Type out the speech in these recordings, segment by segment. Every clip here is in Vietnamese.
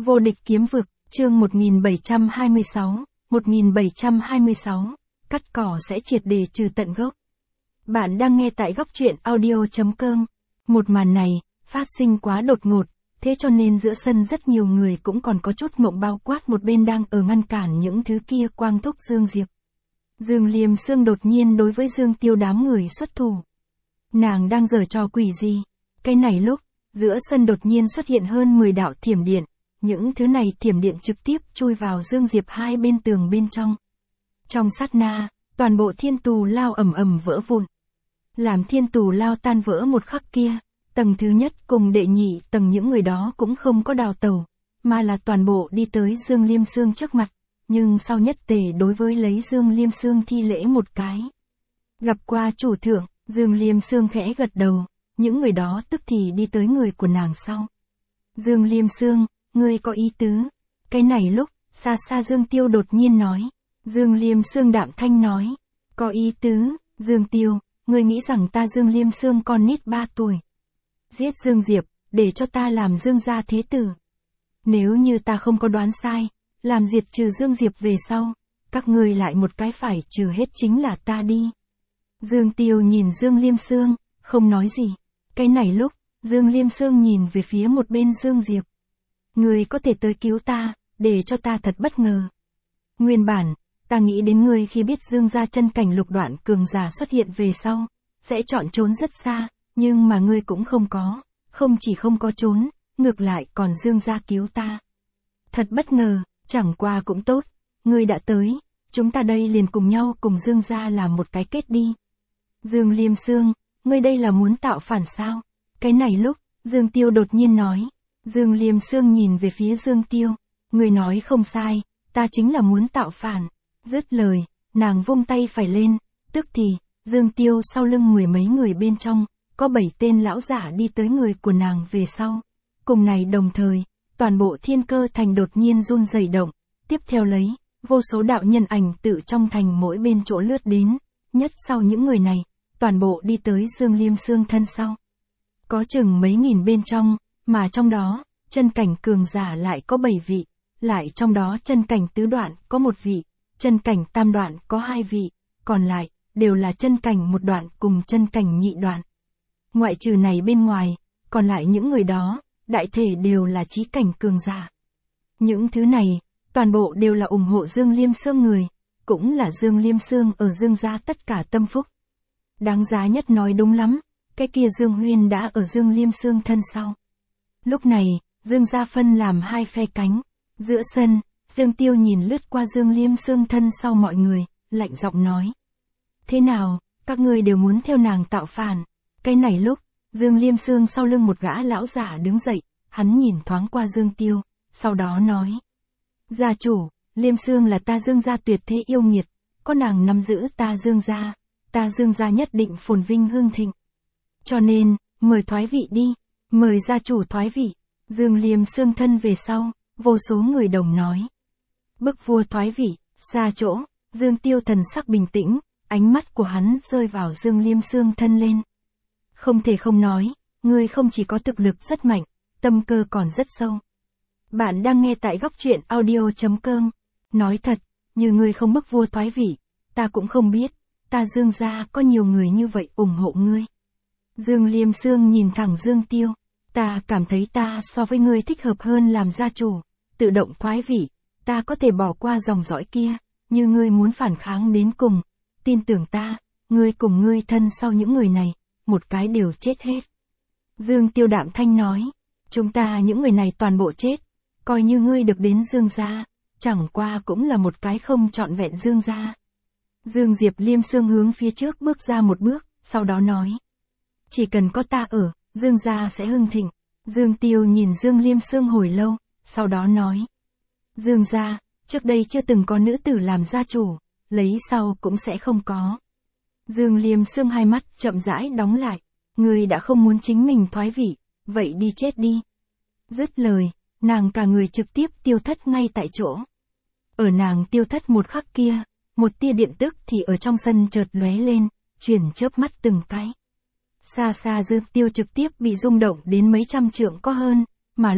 Vô địch kiếm vực, chương 1726, cắt cỏ sẽ triệt để trừ tận gốc. Bạn đang nghe tại góc truyện audio.com. Một màn này, phát sinh quá đột ngột, thế cho nên giữa sân rất nhiều người cũng còn có chút mộng bao quát một bên đang ở ngăn cản những thứ kia quang thúc Dương Diệp. Dương Liêm Sương đột nhiên đối với Dương Tiêu đám người xuất thủ. Nàng đang giở trò quỷ gì? Cái này lúc, giữa sân đột nhiên xuất hiện hơn 10 đạo thiểm điện. Những thứ này thiểm điện trực tiếp chui vào Dương Diệp hai bên tường bên trong. Trong sát na, toàn bộ thiên tù lao ầm ầm vỡ vụn. Làm thiên tù lao tan vỡ một khắc kia, tầng thứ nhất cùng đệ nhị tầng những người đó cũng không có đào tẩu, mà là toàn bộ đi tới Dương Liêm Sương trước mặt, nhưng sau nhất tề đối với lấy Dương Liêm Sương thi lễ một cái. Gặp qua chủ thượng, Dương Liêm Sương khẽ gật đầu, những người đó tức thì đi tới người của nàng sau. Dương Liêm Sương, ngươi có ý tứ? Cái này lúc, xa xa Dương Tiêu đột nhiên nói. Dương Liêm Sương đạm thanh nói. Có ý tứ, Dương Tiêu, ngươi nghĩ rằng ta Dương Liêm Sương con nít 3 tuổi. Giết Dương Diệp, để cho ta làm Dương gia thế tử. Nếu như ta không có đoán sai, làm diệt trừ Dương Diệp về sau, các ngươi lại một cái phải trừ hết chính là ta đi. Dương Tiêu nhìn Dương Liêm Sương, không nói gì. Cái này lúc, Dương Liêm Sương nhìn về phía một bên Dương Diệp. Ngươi có thể tới cứu ta, để cho ta thật bất ngờ. Nguyên bản, ta nghĩ đến ngươi khi biết Dương gia chân cảnh lục đoạn cường giả xuất hiện về sau, sẽ chọn trốn rất xa, nhưng mà ngươi cũng không chỉ không có trốn, ngược lại còn Dương gia cứu ta. Thật bất ngờ, chẳng qua cũng tốt, ngươi đã tới, chúng ta đây liền cùng nhau cùng Dương gia làm một cái kết đi. Dương Liêm Sương, ngươi đây là muốn tạo phản sao? Cái này lúc, Dương Tiêu đột nhiên nói. Dương Liêm Sương nhìn về phía Dương Tiêu, người nói không sai, ta chính là muốn tạo phản. Dứt lời, nàng vung tay phải lên, tức thì, Dương Tiêu sau lưng mười mấy người bên trong, có 7 tên lão giả đi tới người của nàng về sau. Cùng này đồng thời, toàn bộ thiên cơ thành đột nhiên run rẩy động, tiếp theo lấy, vô số đạo nhân ảnh tự trong thành mỗi bên chỗ lướt đến, nhất sau những người này, toàn bộ đi tới Dương Liêm Sương thân sau. Có chừng mấy nghìn bên trong, mà trong đó, chân cảnh cường giả lại có 7 vị, lại trong đó chân cảnh tứ đoạn có 1 vị, chân cảnh tam đoạn có 2 vị, còn lại, đều là chân cảnh một đoạn cùng chân cảnh nhị đoạn. Ngoại trừ này bên ngoài, còn lại những người đó, đại thể đều là chí cảnh cường giả. Những thứ này, toàn bộ đều là ủng hộ Dương Liêm Sương người, cũng là Dương Liêm Sương ở Dương gia tất cả tâm phúc. Đáng giá nhất nói đúng lắm, cái kia Dương Huyên đã ở Dương Liêm Sương thân sau. Lúc này, Dương gia phân làm 2 phe cánh, giữa sân, Dương Tiêu nhìn lướt qua Dương Liêm Sương thân sau mọi người, lạnh giọng nói. Thế nào, các ngươi đều muốn theo nàng tạo phản? Cái này lúc, Dương Liêm Sương sau lưng một gã lão giả đứng dậy, hắn nhìn thoáng qua Dương Tiêu, sau đó nói. Gia chủ, Liêm Sương là ta Dương gia tuyệt thế yêu nghiệt, có nàng nắm giữ ta Dương gia nhất định phồn vinh hương thịnh. Cho nên, mời thoái vị đi, mời gia chủ thoái vị. Dương Liêm Sương thân về sau, vô số người đồng nói. Bức vua thoái vị, xa chỗ, Dương Tiêu thần sắc bình tĩnh, ánh mắt của hắn rơi vào Dương Liêm Sương thân lên. Không thể không nói, ngươi không chỉ có thực lực rất mạnh, tâm cơ còn rất sâu. Bạn đang nghe tại góc truyện audio.com. Nói thật, như ngươi không bức vua thoái vị, ta cũng không biết, ta Dương gia có nhiều người như vậy ủng hộ ngươi. Dương Liêm Sương nhìn thẳng Dương Tiêu. Ta cảm thấy ta so với ngươi thích hợp hơn làm gia chủ, tự động thoái vị, ta có thể bỏ qua dòng dõi kia, như ngươi muốn phản kháng đến cùng, tin tưởng ta, ngươi cùng ngươi thân sau những người này, một cái đều chết hết. Dương Tiêu đạm thanh nói, chúng ta những người này toàn bộ chết, coi như ngươi được đến Dương gia, chẳng qua cũng là một cái không trọn vẹn Dương gia. Dương Diệp Liêm Sương hướng phía trước bước ra một bước, sau đó nói, chỉ cần có ta ở, Dương gia sẽ hưng thịnh. Dương Tiêu nhìn Dương Liêm Sương hồi lâu, sau đó nói. Dương gia, trước đây chưa từng có nữ tử làm gia chủ, lấy sau cũng sẽ không có. Dương Liêm Sương hai mắt chậm rãi đóng lại. Ngươi đã không muốn chính mình thoái vị, vậy đi chết đi. Dứt lời, nàng cả người trực tiếp tiêu thất ngay tại chỗ. Ở nàng tiêu thất một khắc kia, một tia điện tức thì ở trong sân chợt lóe lên, chuyển chớp mắt từng cái. Xa xa Dương Tiêu trực tiếp bị rung động đến mấy trăm trượng có hơn, mà lúc,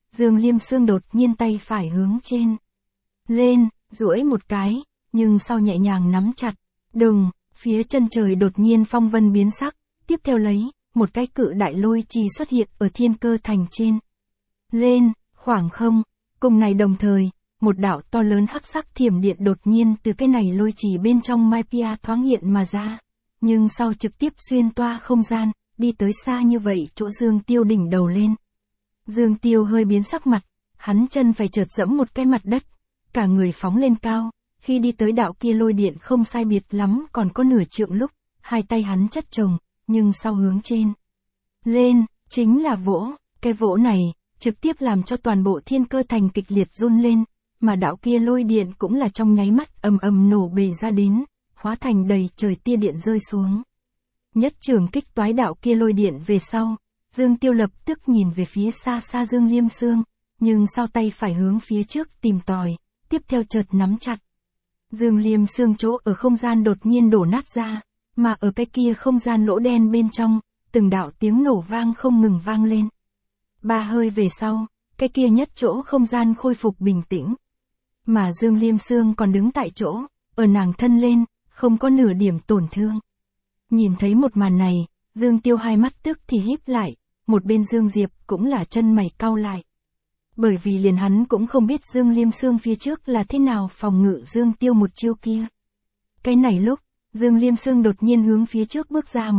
Dương Liêm Sương đột nhiên tay phải hướng trên. Lên, duỗi một cái, nhưng sau nhẹ nhàng nắm chặt. Đùng, phía chân trời đột nhiên phong vân biến sắc, tiếp theo lấy, một cái cự đại lôi trì xuất hiện ở Thiên Cơ Thành trên. Lên, khoảng không, cùng này đồng thời, một đạo to lớn hắc sắc thiểm điện đột nhiên từ cái này lôi trì bên trong Mai Pia thoáng hiện mà ra, nhưng sau trực tiếp xuyên toa không gian, đi tới xa như vậy chỗ Dương Tiêu đỉnh đầu lên. Dương Tiêu hơi biến sắc mặt, hắn chân phải chợt dẫm một cái mặt đất, cả người phóng lên cao, khi đi tới đạo kia lôi điện không sai biệt lắm còn có nửa trượng lúc, hai tay hắn chất chồng, nhưng sau hướng trên. Lên, chính là vỗ, cái vỗ này, trực tiếp làm cho toàn bộ Thiên Cơ Thành kịch liệt run lên, mà đạo kia lôi điện cũng là trong nháy mắt ầm ầm nổ bể ra đến, hóa thành đầy trời tia điện rơi xuống. Nhất trường kích toái đạo kia lôi điện về sau, Dương Tiêu lập tức nhìn về phía xa xa Dương Liêm Sương, nhưng sau tay phải hướng phía trước tìm tòi, tiếp theo chợt nắm chặt. Dương Liêm Sương chỗ ở không gian đột nhiên đổ nát ra, mà ở cái kia không gian lỗ đen bên trong, từng đạo tiếng nổ vang không ngừng vang lên. Ba hơi về sau, cái kia nhất chỗ không gian khôi phục bình tĩnh. Mà Dương Liêm Sương còn đứng tại chỗ, ở nàng thân lên, không có nửa điểm tổn thương. Nhìn thấy một màn này, Dương Tiêu hai mắt tức thì híp lại, một bên Dương Diệp cũng là chân mày cau lại. Bởi vì liền hắn cũng không biết Dương Liêm Sương phía trước là thế nào phòng ngự Dương Tiêu một chiêu kia. Cái này lúc, Dương Liêm Sương đột nhiên hướng phía trước bước ra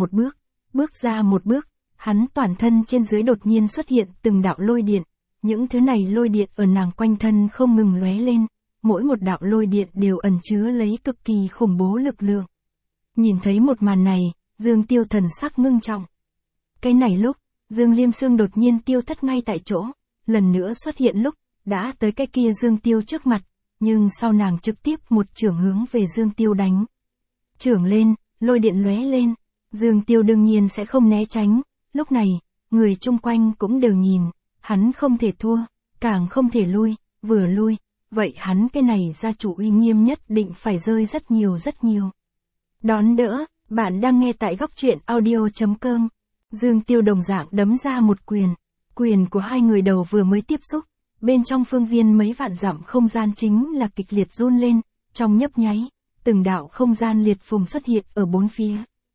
một bước, hắn toàn thân trên dưới đột nhiên xuất hiện từng đạo lôi điện, những thứ này lôi điện ở nàng quanh thân không ngừng lóe lên, mỗi một đạo lôi điện đều ẩn chứa lấy cực kỳ khủng bố lực lượng. Nhìn thấy một màn này, Dương Tiêu thần sắc ngưng trọng. Cái này lúc, Dương Liêm Sương đột nhiên tiêu thất ngay tại chỗ, lần nữa xuất hiện lúc, đã tới cái kia Dương Tiêu trước mặt, nhưng sau nàng trực tiếp một chưởng hướng về Dương Tiêu đánh. Chưởng lên, lôi điện lóe lên, Dương Tiêu đương nhiên sẽ không né tránh, lúc này, người chung quanh cũng đều nhìn, hắn không thể thua, càng không thể lui, vừa lui, vậy hắn cái này gia chủ uy nghiêm nhất định phải rơi rất nhiều. Đón đỡ, bạn đang nghe tại góc truyện audio.com. Dương Tiêu đồng dạng đấm ra một quyền của hai người đầu vừa mới tiếp xúc, bên trong phương viên mấy vạn dặm không gian chính là kịch liệt run lên, trong nhấp nháy, từng đạo không gian liệt phùng xuất hiện ở bốn phía.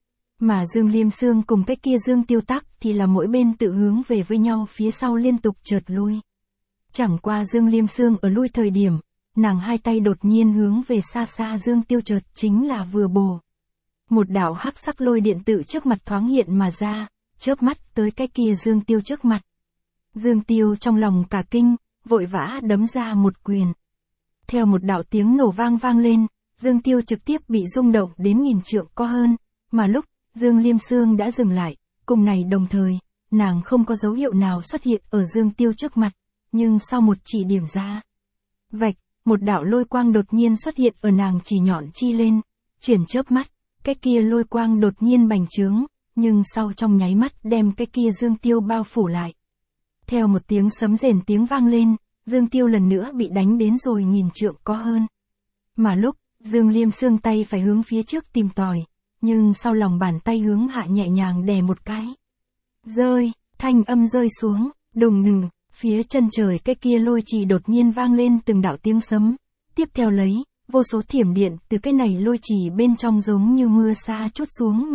Mà Dương Liêm Sương cùng cái kia Dương Tiêu Tắc thì là mỗi bên tự hướng về với nhau phía sau liên tục chợt lui. Chẳng qua Dương Liêm Sương ở lui thời điểm, nàng hai tay đột nhiên hướng về xa xa Dương Tiêu chợt chính là vừa bổ. Một đạo hắc sắc lôi điện tự trước mặt thoáng hiện mà ra, chớp mắt tới cái kia Dương Tiêu trước mặt. Dương Tiêu trong lòng cả kinh, vội vã đấm ra một quyền. Theo một đạo tiếng nổ vang lên, Dương Tiêu trực tiếp bị rung động đến nghìn trượng có hơn, mà lúc Dương Liêm Sương đã dừng lại, cùng này đồng thời, nàng không có dấu hiệu nào xuất hiện ở Dương Tiêu trước mặt, nhưng sau một chỉ điểm ra. Vạch, một đạo lôi quang đột nhiên xuất hiện ở nàng chỉ nhọn chi lên, chuyển chớp mắt, cái kia lôi quang đột nhiên bành trướng, nhưng sau trong nháy mắt đem cái kia Dương Tiêu bao phủ lại. Theo một tiếng sấm rền tiếng vang lên, Dương Tiêu lần nữa bị đánh đến rồi nghìn trượng có hơn. Mà lúc, Dương Liêm Sương tay phải hướng phía trước tìm tòi, nhưng sau lòng bàn tay hướng hạ nhẹ nhàng đè một cái. Rơi, thanh âm rơi xuống, đùng đùng, phía chân trời cái kia lôi trì đột nhiên vang lên từng đạo tiếng sấm. Tiếp theo lấy, vô số thiểm điện từ cái này lôi trì bên trong giống như mưa sa trút xuống,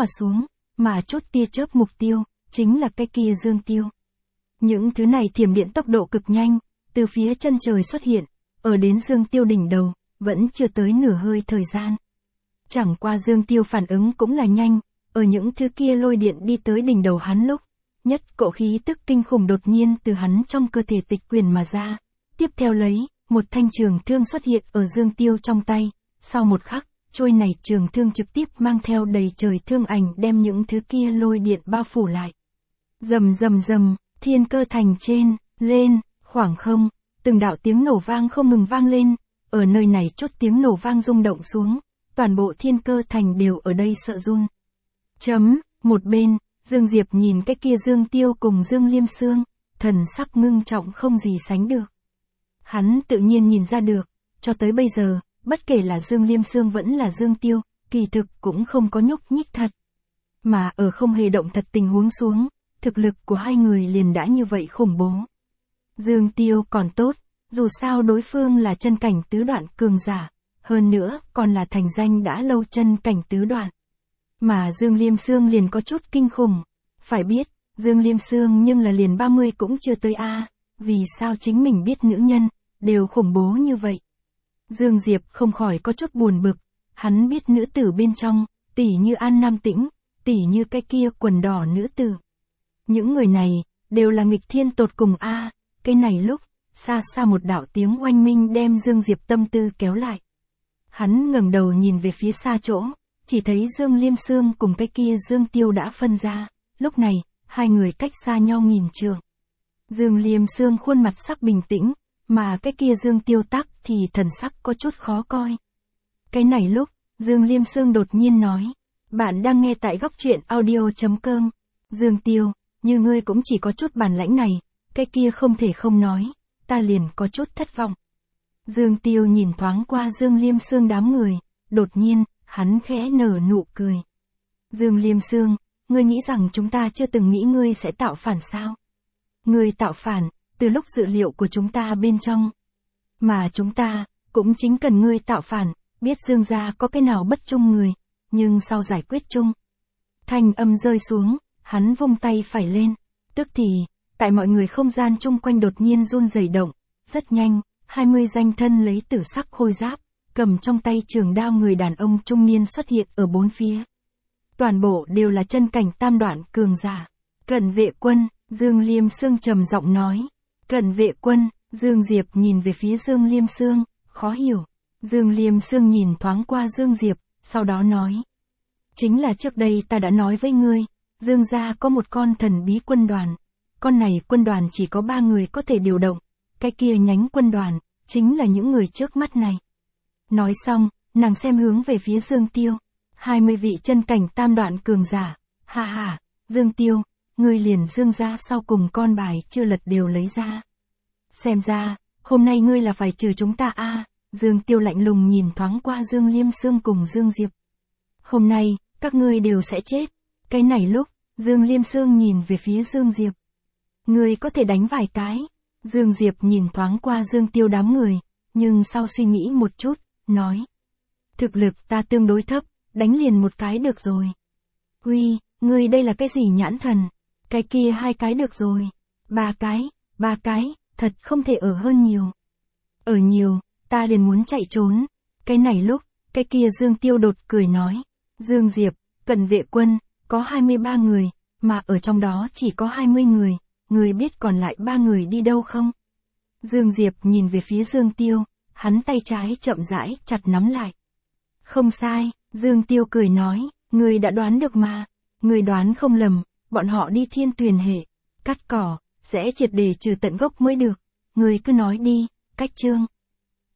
mà chốt tia chớp mục tiêu, chính là cái kia Dương Tiêu. Những thứ này thiểm điện tốc độ cực nhanh, từ phía chân trời xuất hiện, ở đến Dương Tiêu đỉnh đầu, vẫn chưa tới nửa hơi thời gian. Chẳng qua Dương Tiêu phản ứng cũng là nhanh, ở những thứ kia lôi điện đi tới đỉnh đầu hắn lúc, nhất cỗ khí tức kinh khủng đột nhiên từ hắn trong cơ thể tịch quyển mà ra. Tiếp theo lấy, một thanh trường thương xuất hiện ở Dương Tiêu trong tay, sau một khắc, trôi này trường thương trực tiếp mang theo đầy trời thương ảnh đem những thứ kia lôi điện bao phủ lại. Rầm rầm rầm, Thiên Cơ Thành trên, lên, khoảng không, từng đạo tiếng nổ vang không ngừng vang lên, ở nơi này chốt tiếng nổ vang rung động xuống, toàn bộ Thiên Cơ Thành đều ở đây sợ run. Một bên, Dương Diệp nhìn cái kia Dương Tiêu cùng Dương Liêm Sương, thần sắc ngưng trọng không gì sánh được. Hắn tự nhiên nhìn ra được, cho tới bây giờ, bất kể là Dương Liêm Sương vẫn là Dương Tiêu, kỳ thực cũng không có nhúc nhích thật. Mà ở không hề động thật tình huống xuống, thực lực của hai người liền đã như vậy khủng bố. Dương Tiêu còn tốt, dù sao đối phương là chân cảnh tứ đoạn cường giả, hơn nữa còn là thành danh đã lâu chân cảnh tứ đoạn. Mà Dương Liêm Sương liền có chút kinh khủng. Phải biết, Dương Liêm Sương nhưng là liền 30 cũng chưa tới a, vì sao chính mình biết nữ nhân, đều khủng bố như vậy. Dương Diệp không khỏi có chút buồn bực, hắn biết nữ tử bên trong, tỉ như An Nam Tĩnh, tỉ như cái kia quần đỏ nữ tử. Những người này, đều là nghịch thiên tột cùng a. Cái này lúc, xa xa một đạo tiếng oanh minh đem Dương Diệp tâm tư kéo lại. Hắn ngẩng đầu nhìn về phía xa chỗ, chỉ thấy Dương Liêm Sương cùng cái kia Dương Tiêu đã phân ra, lúc này, hai người cách xa nhau nghìn trượng. Dương Liêm Sương khuôn mặt sắc bình tĩnh, mà cái kia Dương Tiêu tắc thì thần sắc có chút khó coi. Cái này lúc, Dương Liêm Sương đột nhiên nói, bạn đang nghe tại góc truyện audio.com. Dương Tiêu, như ngươi cũng chỉ có chút bản lãnh này, cái kia không thể không nói, ta liền có chút thất vọng. Dương Tiêu nhìn thoáng qua Dương Liêm Sương đám người, đột nhiên, hắn khẽ nở nụ cười. Dương Liêm Sương, ngươi nghĩ rằng chúng ta chưa từng nghĩ ngươi sẽ tạo phản sao? Ngươi tạo phản, từ lúc dự liệu của chúng ta bên trong. Mà chúng ta, cũng chính cần ngươi tạo phản, biết Dương gia có cái nào bất trung người, nhưng sau giải quyết chung. Thanh âm rơi xuống, hắn vung tay phải lên, tức thì, tại mọi người không gian chung quanh đột nhiên run rẩy động, rất nhanh, 20 danh thân lấy tử sắc khôi giáp, cầm trong tay trường đao người đàn ông trung niên xuất hiện ở bốn phía. Toàn bộ đều là chân cảnh tam đoạn cường giả. Cận vệ quân, Dương Liêm Sương trầm giọng nói. Cận vệ quân, Dương Diệp nhìn về phía Dương Liêm Sương, khó hiểu. Dương Liêm Sương nhìn thoáng qua Dương Diệp, sau đó nói. Chính là trước đây ta đã nói với ngươi, Dương gia có một con thần bí quân đoàn. Con này quân đoàn chỉ có 3 người có thể điều động. Cái kia nhánh quân đoàn, chính là những người trước mắt này. Nói xong, nàng xem hướng về phía Dương Tiêu. 20 vị chân cảnh tam đoạn cường giả. Ha ha, Dương Tiêu, ngươi liền Dương gia sau cùng con bài chưa lật đều lấy ra. Xem ra, hôm nay ngươi là phải trừ chúng ta a. Dương Tiêu lạnh lùng nhìn thoáng qua Dương Liêm Sương cùng Dương Diệp. Hôm nay, các ngươi đều sẽ chết. Cái này lúc, Dương Liêm Sương nhìn về phía Dương Diệp. Ngươi có thể đánh vài cái. Dương Diệp nhìn thoáng qua Dương Tiêu đám người, nhưng sau suy nghĩ một chút, nói. Thực lực ta tương đối thấp, đánh liền một cái được rồi. Uy, ngươi đây là cái gì nhãn thần? Cái kia 2 cái được rồi. 3 cái, thật không thể ở hơn nhiều. Ở nhiều, ta liền muốn chạy trốn. Cái này lúc, cái kia Dương Tiêu đột cười nói. Dương Diệp, cận vệ quân, có 23 người, mà ở trong đó chỉ có 20 người. Người biết còn lại 3 người đi đâu không? Dương Diệp nhìn về phía Dương Tiêu, hắn tay trái chậm rãi chặt nắm lại. Không sai, Dương Tiêu cười nói, người đã đoán được mà. Người đoán không lầm, bọn họ đi Thiên Tuyền hệ, cắt cỏ, sẽ triệt để trừ tận gốc mới được. Người cứ nói đi, cách chương.